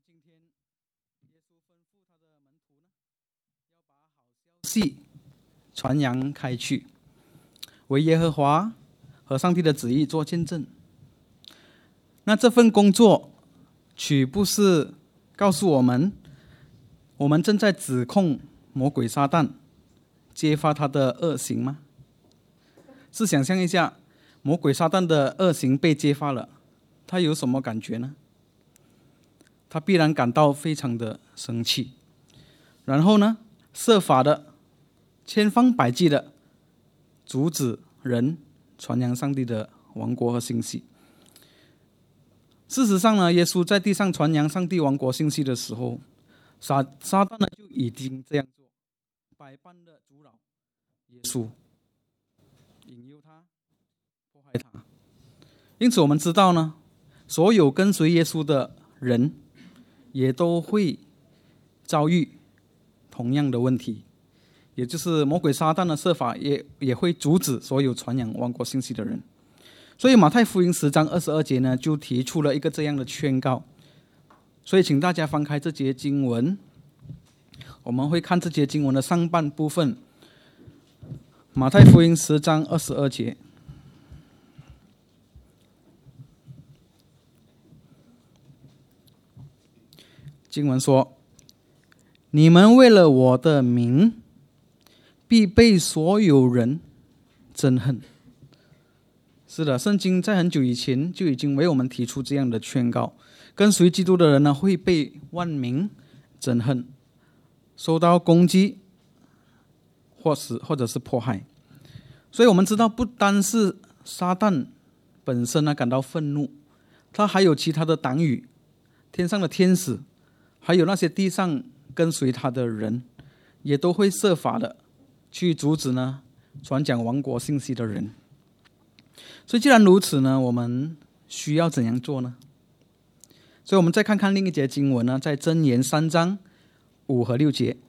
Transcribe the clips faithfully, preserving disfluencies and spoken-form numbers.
今天耶稣吩咐他的门徒呢，要把好消息传扬开去，为耶和华和上帝的旨意做见证。那这份工作岂不是告诉我们，我们正在指控魔鬼撒旦揭发他的恶行吗？试想象一下，魔鬼撒旦的恶行被揭发了，他有什么感觉呢？他必然感到非常的生气，然后呢，设法的千方百计的阻止人传扬上帝的王国和信息。事实上呢，耶稣在地上传扬上帝王国信息的时候，撒撒旦呢就已经这样做，百般的阻扰耶稣，引诱他，迫害他。因此我们知道呢，所有跟随耶稣的人也都会遭遇同样的问题，也就是魔鬼撒旦的设法也也会阻止所有传扬王国信息的人。所以马太福音十章二十二节呢，就提出了一个这样的劝告。所以请大家翻开这节经文，我们会看这节经文的上半部分，马太福音十章二十二节。经文说：你们为了我的名，必被所有人憎恨。是的，圣经在很久以前就已经为我们提出这样的劝告，跟随基督的人呢，会被万民憎恨，受到攻击，或是或者是迫害。所以我们知道，不单是撒旦本身呢感到愤怒，他还有其他的党羽，天上的天使，还有那些地上跟随他的人，也都会设法的去阻止呢传讲王国信息的人。所以既然如此呢，我们需要怎样做呢？所以我们再看看另一节经文呢，在箴言三章五和六节。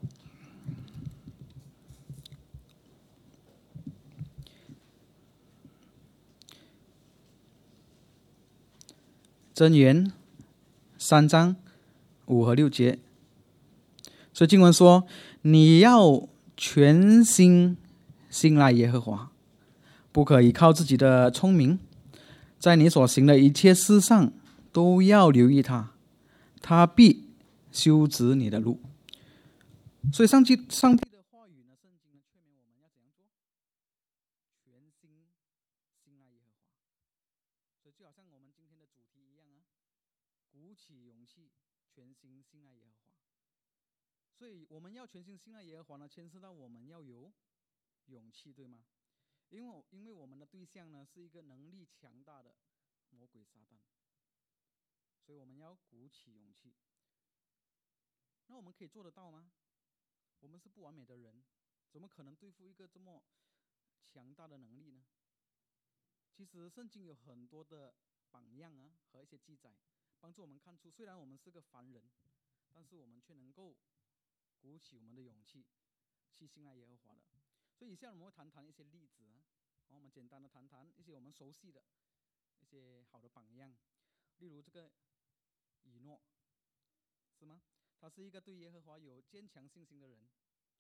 箴言三章五和六节。所以经文说，你要全心信赖耶和华，不可依靠自己的聪明，在你所行的一切事上都要留意他，他必修直你的路。所以上帝上帝的话语呢，圣经呢劝勉我们要怎样做？全心信赖耶和华。所以就好像我们今天的主题一样啊，鼓起勇气，全心信赖耶和华。所以我们要全心信赖耶和华呢，牵涉到我们要有勇气，对吗？因为因为我们的对象呢是一个能力强大的魔鬼撒旦，所以我们要鼓起勇气。那我们可以做得到吗？我们是不完美的人，怎么可能对付一个这么强大的能力呢？其实圣经有很多的榜样啊和一些记载，帮助我们看出，虽然我们是个凡人，但是我们却能够鼓起我们的勇气去信赖耶和华的。所以以下我们会谈谈一些例子啊，我们简单的谈谈一些我们熟悉的一些好的榜样。例如这个以诺，是吗？他是一个对耶和华有坚强信心的人。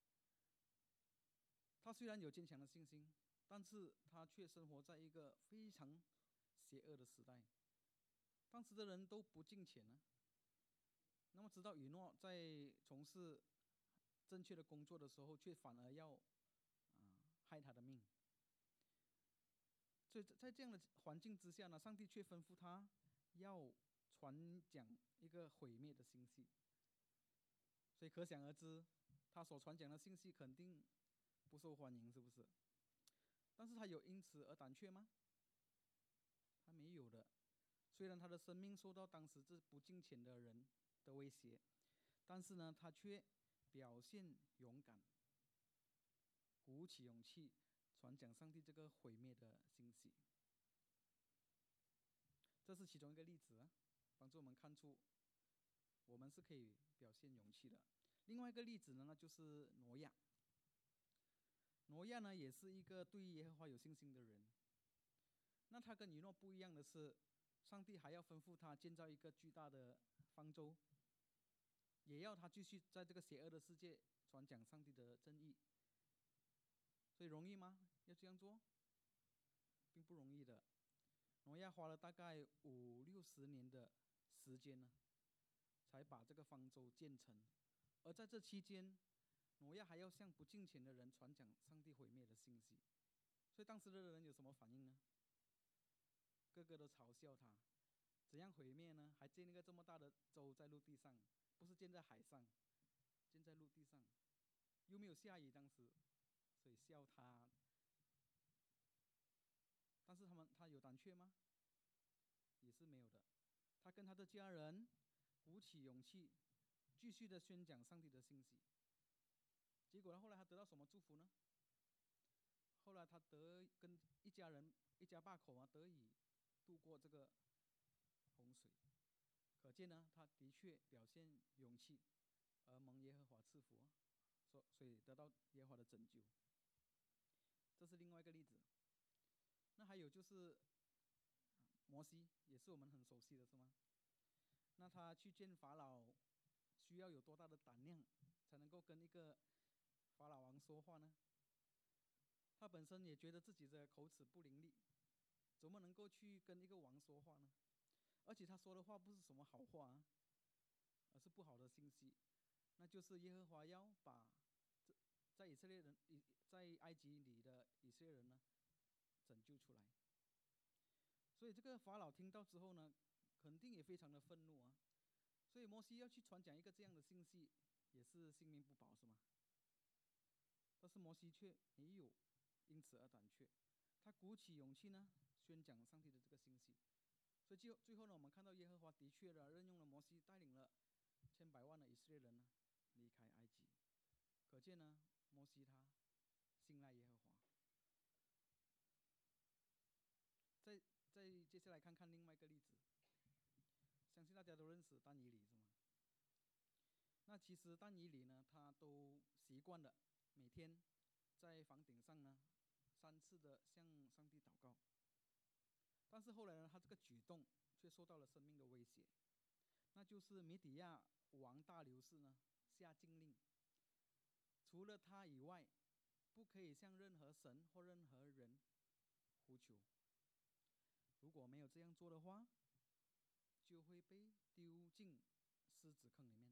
他虽然有坚强的信心，但是他却生活在一个非常邪恶的时代，当时的人都不敬虔呢。那么直到以诺在从事正确的工作的时候，却反而要、呃、害他的命。所以在这样的环境之下呢，上帝却吩咐他要传讲一个毁灭的信息。所以可想而知，他所传讲的信息肯定不受欢迎，是不是？但是他有因此而胆怯吗？他没有的。虽然他的生命受到当时这不敬虔的人的威胁，但是呢，他却表现勇敢，鼓起勇气传讲上帝这个毁灭的信息。这是其中一个例子啊，帮助我们看出我们是可以表现勇气的。另外一个例子呢，就是挪亚。挪亚呢，也是一个对耶和华有信心的人。那他跟以诺不一样的是，上帝还要吩咐他建造一个巨大的方舟， 也要他继续在这个邪恶的世界传讲上帝的正义。所以容易吗？要这样做，并不容易的。挪亚花了大概五六十年的时间呢，才把这个方舟建成。而在这期间，挪亚还要向不敬虔的人传讲上帝毁灭的信息。所以当时的人有什么反应呢？个个都嘲笑他，怎样毁灭呢？还建一个这么大的舟在陆地上，不是建在海上，建在陆地上，又没有下雨，当时，所以笑他。但是他们他有胆怯吗？也是没有的。他跟他的家人鼓起勇气，继续的宣讲上帝的信息。结果呢，后来他得到什么祝福呢？后来他得跟一家人一家八口啊，得以度过这个洪水。可见呢，他的确表现勇气，而蒙耶和华赐福，所所以得到耶和华的拯救。这是另外一个例子。那还有就是摩西，也是我们很熟悉的，是吗？那他去见法老，需要有多大的胆量，才能够跟一个法老王说话呢？他本身也觉得自己的口齿不伶俐，怎么能够去跟一个王说话呢？而且他说的话不是什么好话啊，而是不好的信息，那就是耶和华要把在以色列人在埃及里的以色列人呢拯救出来。所以这个法老听到之后呢，肯定也非常的愤怒啊。所以摩西要去传讲一个这样的信息，也是性命不保，是吗？但是摩西却没有因此而胆怯，他鼓起勇气呢，宣讲上帝的这个信息。所以最后最后呢，我们看到耶和华的确的任用了摩西，带领了千百万的以色列人呢离开埃及。可见呢，摩西他信赖耶和华。再再接下来看看另外一个例子，相信大家都认识但以理，是吗？那其实但以理呢，他都习惯了每天在房顶上呢三次的向上帝祷告。但是后来呢，他这个举动却受到了生命的威胁，那就是米底亚王大流士呢下禁令，除了他以外，不可以向任何神或任何人呼求。如果没有这样做的话，就会被丢进狮子坑里面。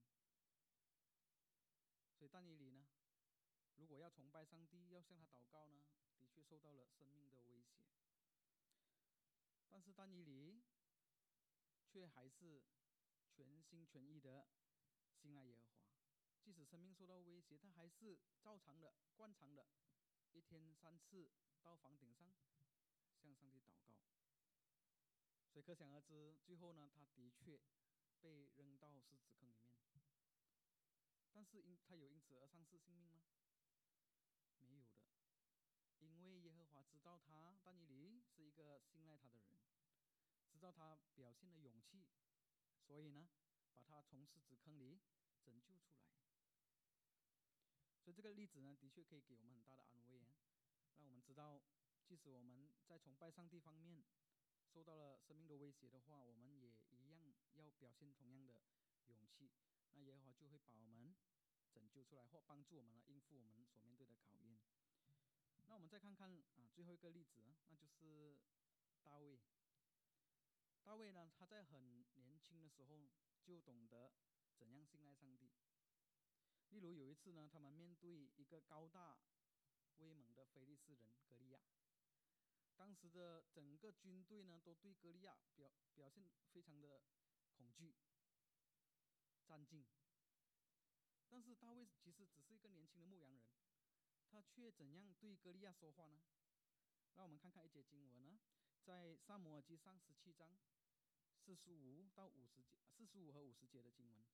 所以但以理呢，如果要崇拜上帝，要向他祷告呢，的确受到了生命的威胁。但是但以理却还是全心全意的信赖耶和华，即使生命受到威胁，他还是照常的、惯常的，一天三次到房顶上向上帝祷告。所以可想而知，最后呢，他的确被扔到狮子坑里面。但是因他有因此而丧失性命吗？没有的，因为耶和华知道他但以理是一个信赖他的人，知道他表现了勇气，所以呢，把他从狮子坑里拯救出来。所以这个例子呢，的确可以给我们很大的安慰啊，让我们知道，即使我们在崇拜上帝方面受到了生命的威胁的话，我们也一样要表现同样的勇气，那耶和华就会把我们拯救出来，或帮助我们来应付我们所面对的考验。那我们再看看啊，最后一个例子，那就是大卫。大卫呢，他在很年轻的时候就懂得怎样信赖上帝。例如有一次呢，他们面对一个高大威猛的非利士人歌利亚，当时的整个军队呢，都对歌利亚表表现非常的恐惧、战兢。但是大卫其实只是一个年轻的牧羊人，他却怎样对歌利亚说话呢？让我们看看一节经文呢，在撒母耳记上十七章四十五到五十节，四十五和五十节的经文。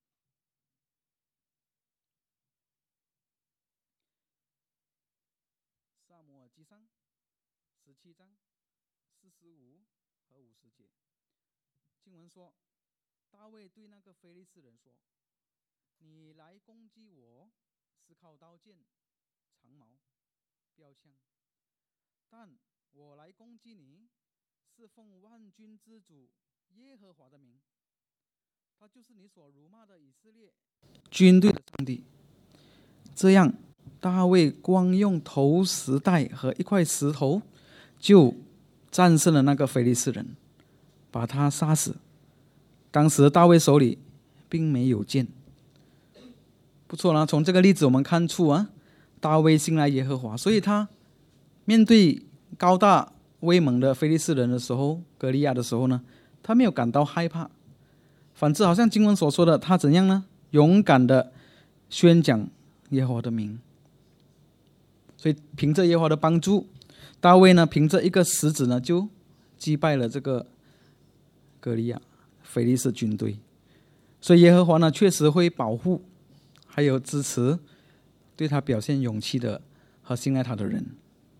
撒母耳记上十七章四十五和五十节，经文说，大卫对那个非利士人说：“你来攻击我，是靠刀剑、长矛、标枪；但我来攻击你，是奉万军之主耶和华的名， 他就是你所辱骂的以色列军队的上帝。这样，大卫光用投石带和一块石头，就战胜了那个非利士人，把他杀死。当时大卫手里并没有剑。不错啦，从这个例子我们看出啊，大卫信赖耶和华，所以他面对高大威猛的非利士人的时候，歌利亚的时候呢，他没有感到害怕，反之好像经文所说的，他怎样呢？勇敢的宣讲耶和华的名。所以凭着耶和华的帮助，大卫呢凭着一个石子呢就击败了这个歌利亚非利士军队。所以耶和华呢确实会保护还有支持对他表现勇气的和信赖他的人。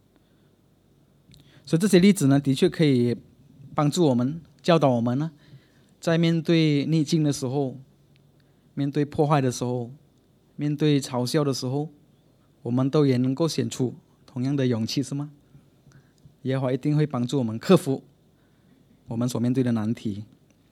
所以这些例子呢的确可以帮助我们，教导我们呢，在面对逆境的时候，面对破坏的时候，面对嘲笑的时候，我们都也能够显出同样的勇气，是吗？耶和华一定会帮助我们克服我们所面对的难题。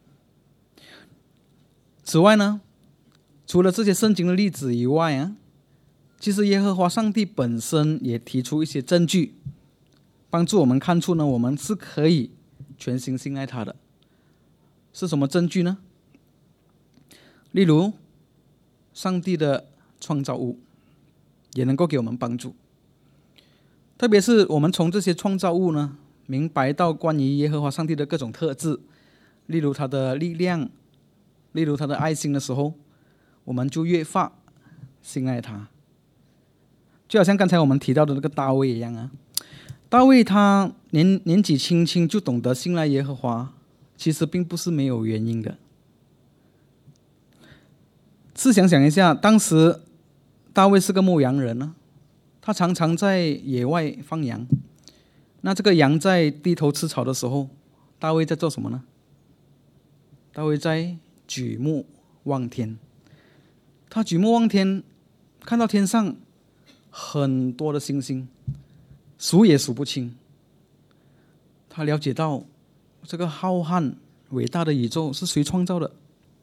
此外呢，除了这些圣经的例子以外啊，其实耶和华上帝本身也提出一些证据，帮助我们看出呢，我们是可以全心信赖他的。是什么证据呢？例如，上帝的创造物也能够给我们帮助。特别是我们从这些创造物呢，明白到关于耶和华上帝的各种特质，例如他的力量，例如他的爱心的时候，我们就越发信赖他。就好像刚才我们提到的那个大卫一样啊，大卫他年年纪轻轻就懂得信赖耶和华，其实并不是没有原因的。试想想一下，当时大卫是个牧羊人呢，他常常在野外放羊。那这个羊在低头吃草的时候，大卫在做什么呢？大卫在举目望天。他举目望天，看到天上很多的星星，数也数不清。他了解到这个浩瀚伟大的宇宙是谁创造的。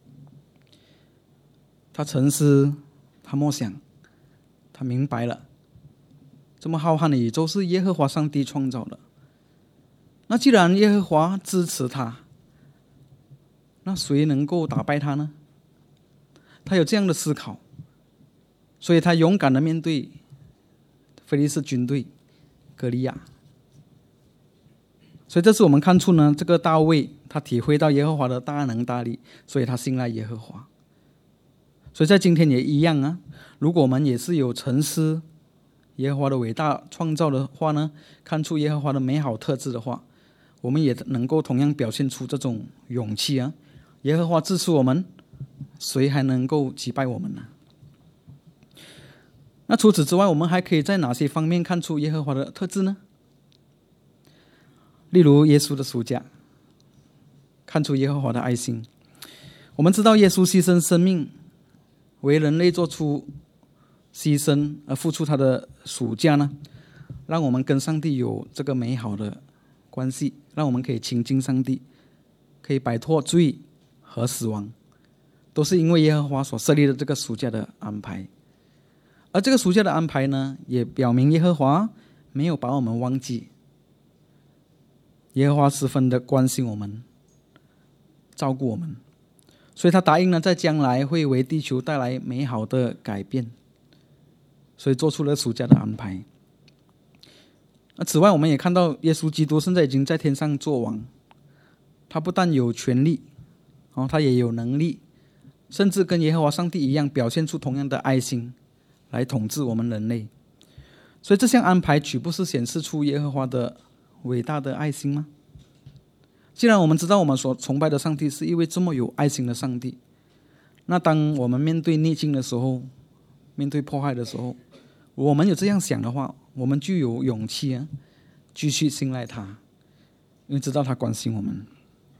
他沉思，他默想，他明白了，这么浩瀚的宇宙是耶和华上帝创造的。那既然耶和华支持他，那谁能够打败他呢？他有这样的思考，所以他勇敢的面对非利士军队歌利亚。所以这是我们看出呢，这个大卫他体会到耶和华的大能大力，所以他信赖耶和华。所以在今天也一样啊，如果我们也是有沉思耶和华的伟大创造的话呢，看出耶和华的美好特质的话，我们也能够同样表现出这种勇气啊。耶和华支持我们，谁还能够击败我们呢？那除此之外，我们还可以在哪些方面看出耶和华的特质呢？例如耶稣的赎价，看出耶和华的爱心。我们知道耶稣牺牲生命，为人类做出牺牲而付出他的赎价呢，让我们跟上帝有这个美好的关系，让我们可以亲近上帝，可以摆脱罪和死亡，都是因为耶和华所设立的这个赎价的安排。而这个赎价的安排呢，也表明耶和华没有把我们忘记，耶和华十分的关心我们，照顾我们，所以他答应呢，在将来会为地球带来美好的改变，所以做出了赎价的安排。那此外，我们也看到耶稣基督现在已经在天上作王，他不但有权利，哦，他也有能力，甚至跟耶和华上帝一样，表现出同样的爱心来统治我们人类。所以这项安排岂不是显示出耶和华的伟大的爱心吗？既然我们知道我们所崇拜的上帝是一位这么有爱心的上帝，那当我们面对逆境的时候，面对迫害的时候，我们有这样想的话，我们就有勇气啊，继续信赖他，因为知道他关心我们。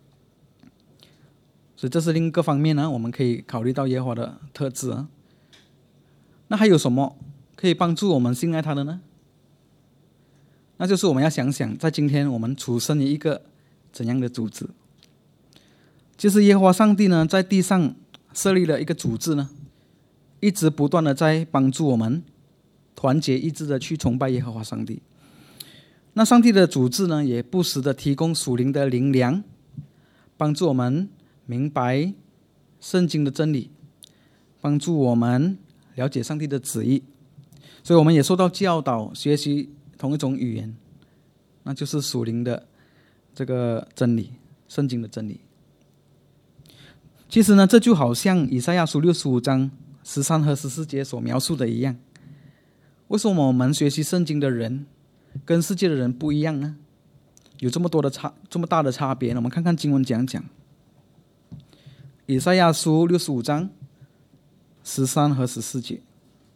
所以这是另一个方面呢，我们可以考虑到耶和华的特质啊。那还有什么可以帮助我们信赖他的呢？那就是我们要想想，在今天我们处身于一个怎样的组织？ 就是耶和华上帝呢，在地上设立了一个组织呢，一直不断的在帮助我们团结一致的去崇拜耶和华上帝。那上帝的组织呢，也不时的提供属灵的灵粮，帮助我们明白圣经的真理，帮助我们了解上帝的旨意。所以我们也受到教导，学习同一种语言，那就是属灵的这个真理，圣经的真理。其实呢，这就好像以赛亚书六十五章十三和十四节所描述的一样。为什么我们学习圣经的人跟世界的人不一样呢？有这么多的差，这么大的差别呢？我们看看经文讲讲。以赛亚书六十五章十三和十四节。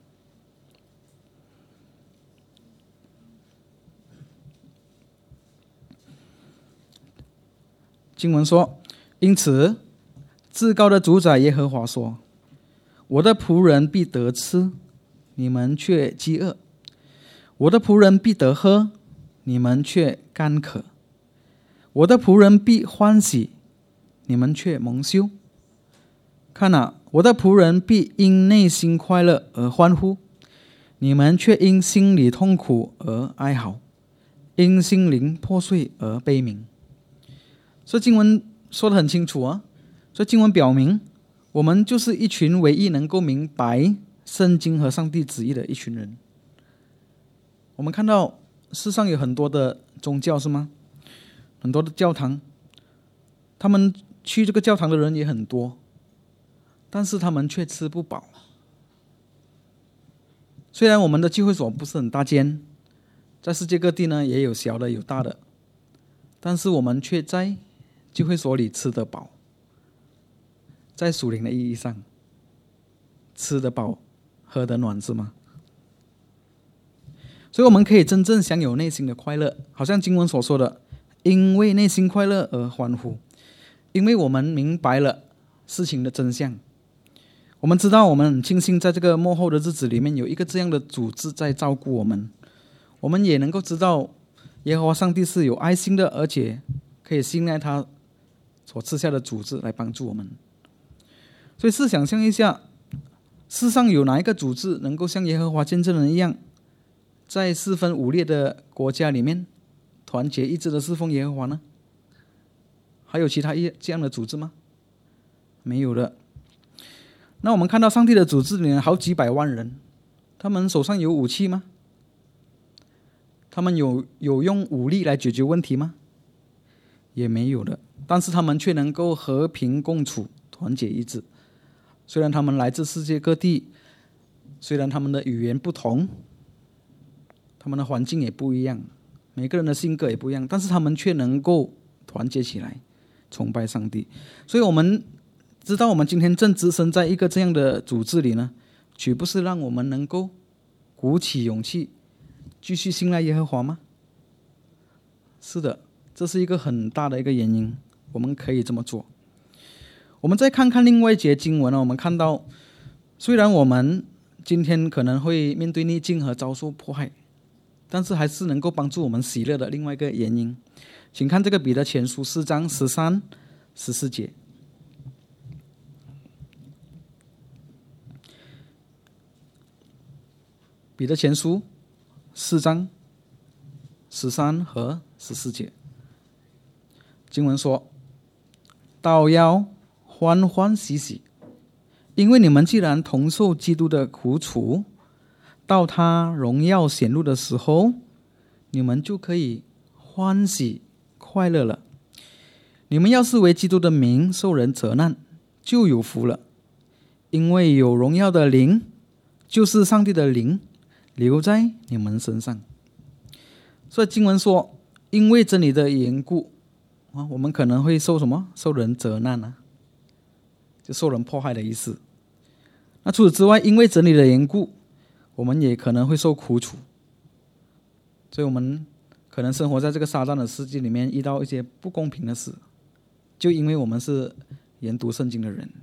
经文说：因此至高的主宰耶和华说，我的仆人必得吃，你们却饥饿；我的仆人必得喝，你们却干渴；我的仆人必欢喜，你们却蒙羞。看啊，我的仆人必因内心快乐而欢呼，你们却因心里痛苦而哀嚎，因心灵破碎而悲鸣。所以经文说得很清楚啊，所以经文表明，我们就是一群唯一能够明白圣经和上帝旨意的一群人。我们看到世上有很多的宗教，是吗？很多的教堂，他们去这个教堂的人也很多，但是他们却吃不饱。虽然我们的聚会所不是很大间，在世界各地呢也有小的有大的，但是我们却在聚会所里吃得饱。在属灵的意义上，吃得饱喝得暖，是吗？所以我们可以真正享有内心的快乐，好像经文所说的，因为内心快乐而欢呼，因为我们明白了事情的真相。我们知道，我们很庆幸在这个末后的日子里面有一个这样的组织在照顾我们。我们也能够知道耶和华上帝是有爱心的，而且可以信赖他所赐下的组织来帮助我们。所以试想象一下，世上有哪一个组织能够像耶和华见证人一样，在四分五裂的国家里面团结一致的侍奉耶和华呢？还有其他这样的组织吗？没有的。那我们看到上帝的组织里面好几百万人，他们手上有武器吗？他们有有用武力来解决问题吗？也没有的。但是他们却能够和平共处，团结一致。虽然他们来自世界各地，虽然他们的语言不同，他们的环境也不一样，每个人的性格也不一样，但是他们却能够团结起来崇拜上帝。所以我们知道，我们今天正置身在一个这样的组织里呢，岂不是让我们能够鼓起勇气继续信赖耶和华吗？是的，这是一个很大的一个原因，我们可以这么做。我们再看看另外一节经文呢，我们看到，虽然我们今天可能会面对逆境和遭受迫害，但是还是能够帮助我们喜乐的另外一个原因。请看这个彼得前书四章十三、十四节。彼得前书四章十三和十四节，经文说：倒要欢欢喜喜，因为你们既然同受基督的苦楚，到他荣耀显露的时候，你们就可以欢喜快乐了。你们要是为基督的名受人责难，就有福了，因为有荣耀的灵，就是上帝的灵，留在你们身上。所以经文说，因为真理的缘故，我们可能会受什么？受人责难啊，就受人迫害的意思。那除此之外，因为真理的缘故，我们也可能会受苦楚。所以我们可能生活在这个撒旦的世界里面，遇到一些不公平的事，就因为我们是研读圣经的人。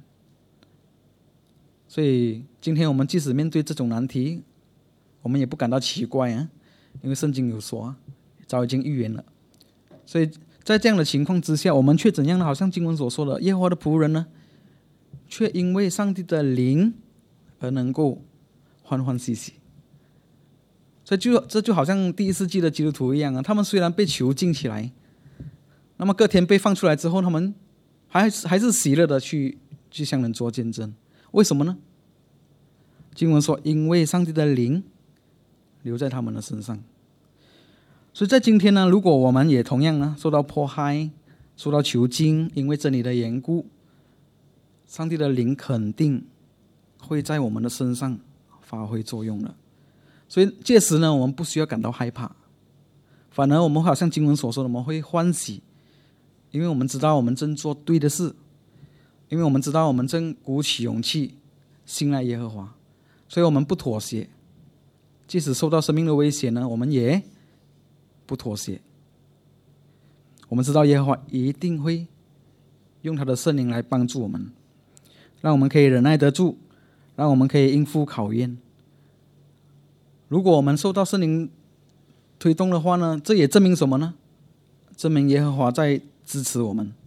所以今天我们即使面对这种难题，我们也不感到奇怪啊，因为圣经有说，早已经预言了。所以在这样的情况之下，我们却怎样呢？好像经文所说的，耶和华的仆人呢，却因为上帝的灵而能够欢欢喜喜。所以就这就好像第一世纪的基督徒一样啊，他们虽然被囚禁起来，那么隔天被放出来之后，他们还是还是喜乐的去去向人做见证。为什么呢？经文说，因为上帝的灵留在他们的身上。所以在今天呢，如果我们也同样呢受到迫害、受到囚禁，因为真理的缘故，上帝的灵肯定会在我们的身上发挥作用的。所以届时呢，我们不需要感到害怕，反而我们好像经文所说的，我们会欢喜，因为我们知道我们正做对的事，因为我们知道我们正鼓起勇气信赖耶和华，所以我们不妥协。即使受到生命的威胁呢，我们也不妥协。我们知道耶和华一定会用他的圣灵来帮助我们，让我们可以忍耐得住，让我们可以应付考验。如果我们受到圣灵推动的话呢，这也证明什么呢？证明耶和华在支持我们。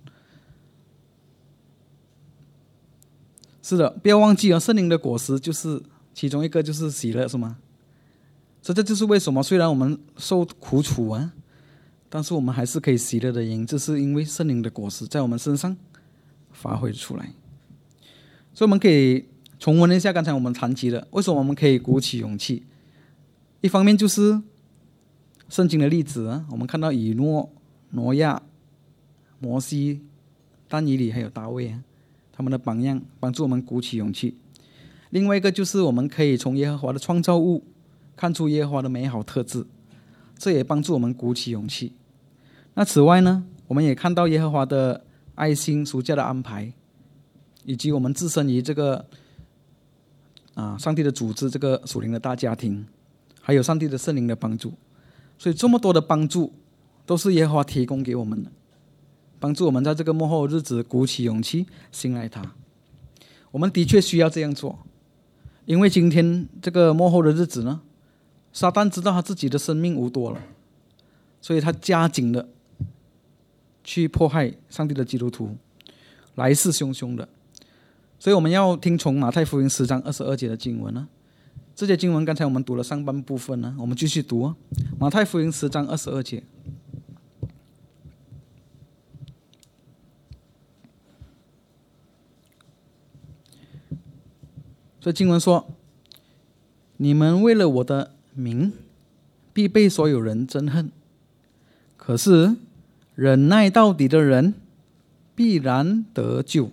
是的，不要忘记哦，圣灵的果实就是其中一个就是喜乐，是吗？所以这就是为什么虽然我们受苦楚啊，但是我们还是可以喜乐的原因，这是因为圣灵的果实在我们身上发挥出来。所以我们可以重温一下刚才我们谈及的，为什么我们可以鼓起勇气。一方面就是圣经的例子啊，我们看到以诺、挪亚、摩西、但以理还有大卫啊，他们的榜样帮助我们鼓起勇气。另外一个就是我们可以从耶和华的创造物看出耶和华的美好特质，这也帮助我们鼓起勇气。那此外呢，我们也看到耶和华的爱心、属下的安排，以及我们置身于这个啊上帝的组织，这个属灵的大家庭，还有上帝的圣灵的帮助。所以这么多的帮助都是耶和华提供给我们的，帮助我们在这个末后的日子鼓起勇气信赖他。我们的确需要这样做，因为今天这个末后的日子呢，撒旦知道他自己的生命无多了，所以他加紧的去迫害上帝的基督徒，来势汹汹的。所以我们要听从马太福音十章二十二节的经文呢。这些经文刚才我们读了上半部分呢，我们继续读啊。马太福音十章二十二节，所以经文说：“你们为了我的名，必被所有人憎恨，可是忍耐到底的人，必然得救。”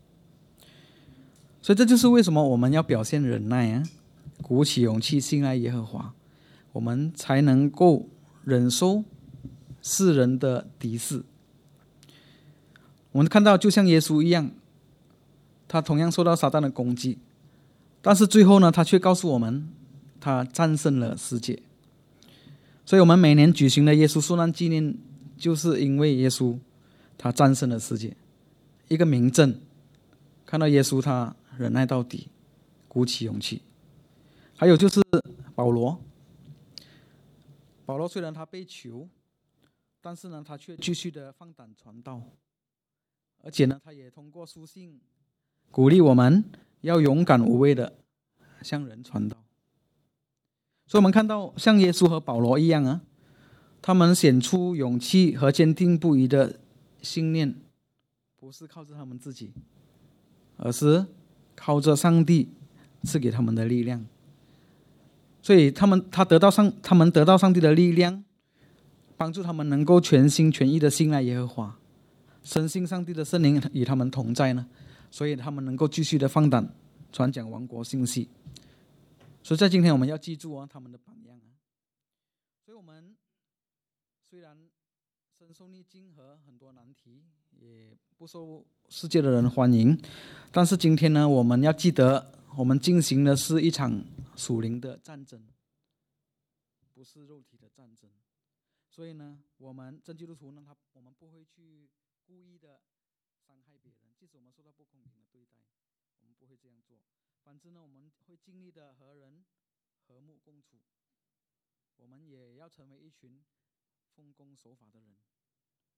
所以这就是为什么我们要表现忍耐啊，鼓起勇气信赖耶和华，我们才能够忍受世人的敌视。我们看到就像耶稣一样，他同样受到撒旦的攻击，但是最后呢，他却告诉我们他战胜了世界。所以我们每年举行的耶稣受难纪念，就是因为耶稣他战胜了世界，一个明证，看到耶稣他忍耐到底，鼓起勇气。还有就是保罗，保罗虽然他被囚，但是呢，他却继续的放胆传道，而且呢，他也通过书信鼓励我们要勇敢无畏的向人传道。所以我们看到像耶稣和保罗一样啊，他们显出勇气和坚定不移的信念，不是靠着他们自己，而是靠着上帝赐给他们的力量。所以他们他得到上他们得到上帝的力量，帮助他们能够全心全意的信赖耶和华，深信上帝的圣灵与他们同在呢，所以他们能够继续的放胆传讲王国信息。所以在今天我们要记住啊他们的榜样啊。所以我们虽然深受逆境和很多难题，也不受世界的人欢迎，但是今天呢，我们要记得，我们进行的是一场属灵的战争，不是肉体的战争。所以呢，我们真基督徒呢，他我们不会去故意的伤害别人，即使我们受到不公平的对待，我们不会这样做。反之呢，我们会尽力的和人和睦共处。我们也要成为一群奉公守法的人。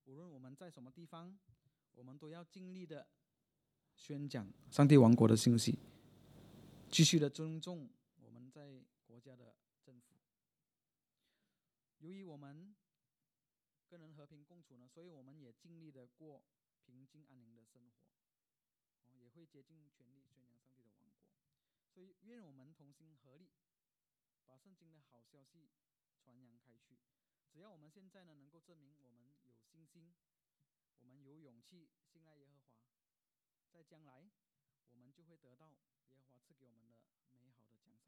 无论我们在什么地方，我们都要尽力的宣讲上帝王国的信息，继续的尊重我们在国家的政府。由于我们跟人和平共处呢，所以我们也尽力的过平静安宁的生活，也会竭尽全力宣扬上帝的王国。所以愿我们同心合力，把圣经的好消息传扬开去。只要我们现在呢能够证明我们有信心，我们有勇气信赖耶和华，在将来我们就会得到耶和华赐给我们的美好的奖赏。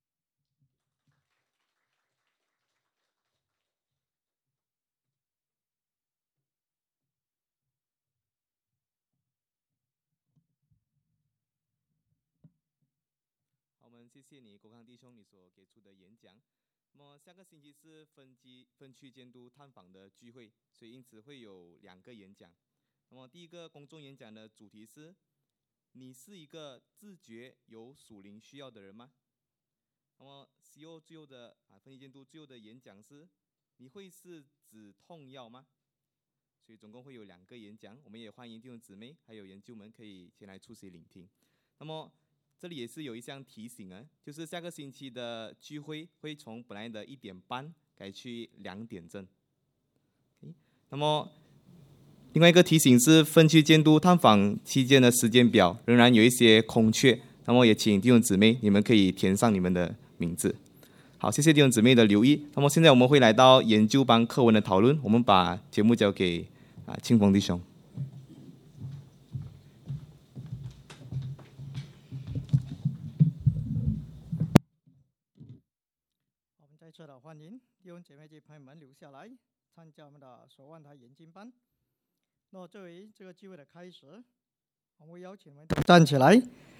好，我们谢谢你，国康弟兄，你所给出的演讲。那么下个星期是分机分区监督探访的聚会，所以因此会有两个演讲。那么第一个公众演讲的主题是：你是一个自觉有属灵需要的人吗？那么 C O 最后的啊分析监督最后的演讲是：你会是止痛药吗？所以总共会有两个演讲，我们也欢迎弟兄姊妹还有研究们可以前来出席聆听。那么这里也是有一项提醒啊，就是下个星期的聚会会从本来的一点半改去两点正。Okay? 那么另外一个提醒是，分区监督探访期间的时间表仍然有一些空缺，那么也请弟兄姊妹你们可以填上你们的名字。好，谢谢弟兄姊妹的留意。那么现在我们会来到研究班课文的讨论，我们把节目交给啊庆丰弟兄。 我们再次的欢迎弟兄姐妹及朋友们留下来参加我们的守望台研经班。那作为这个聚会的开始，我们会邀请我们站起来，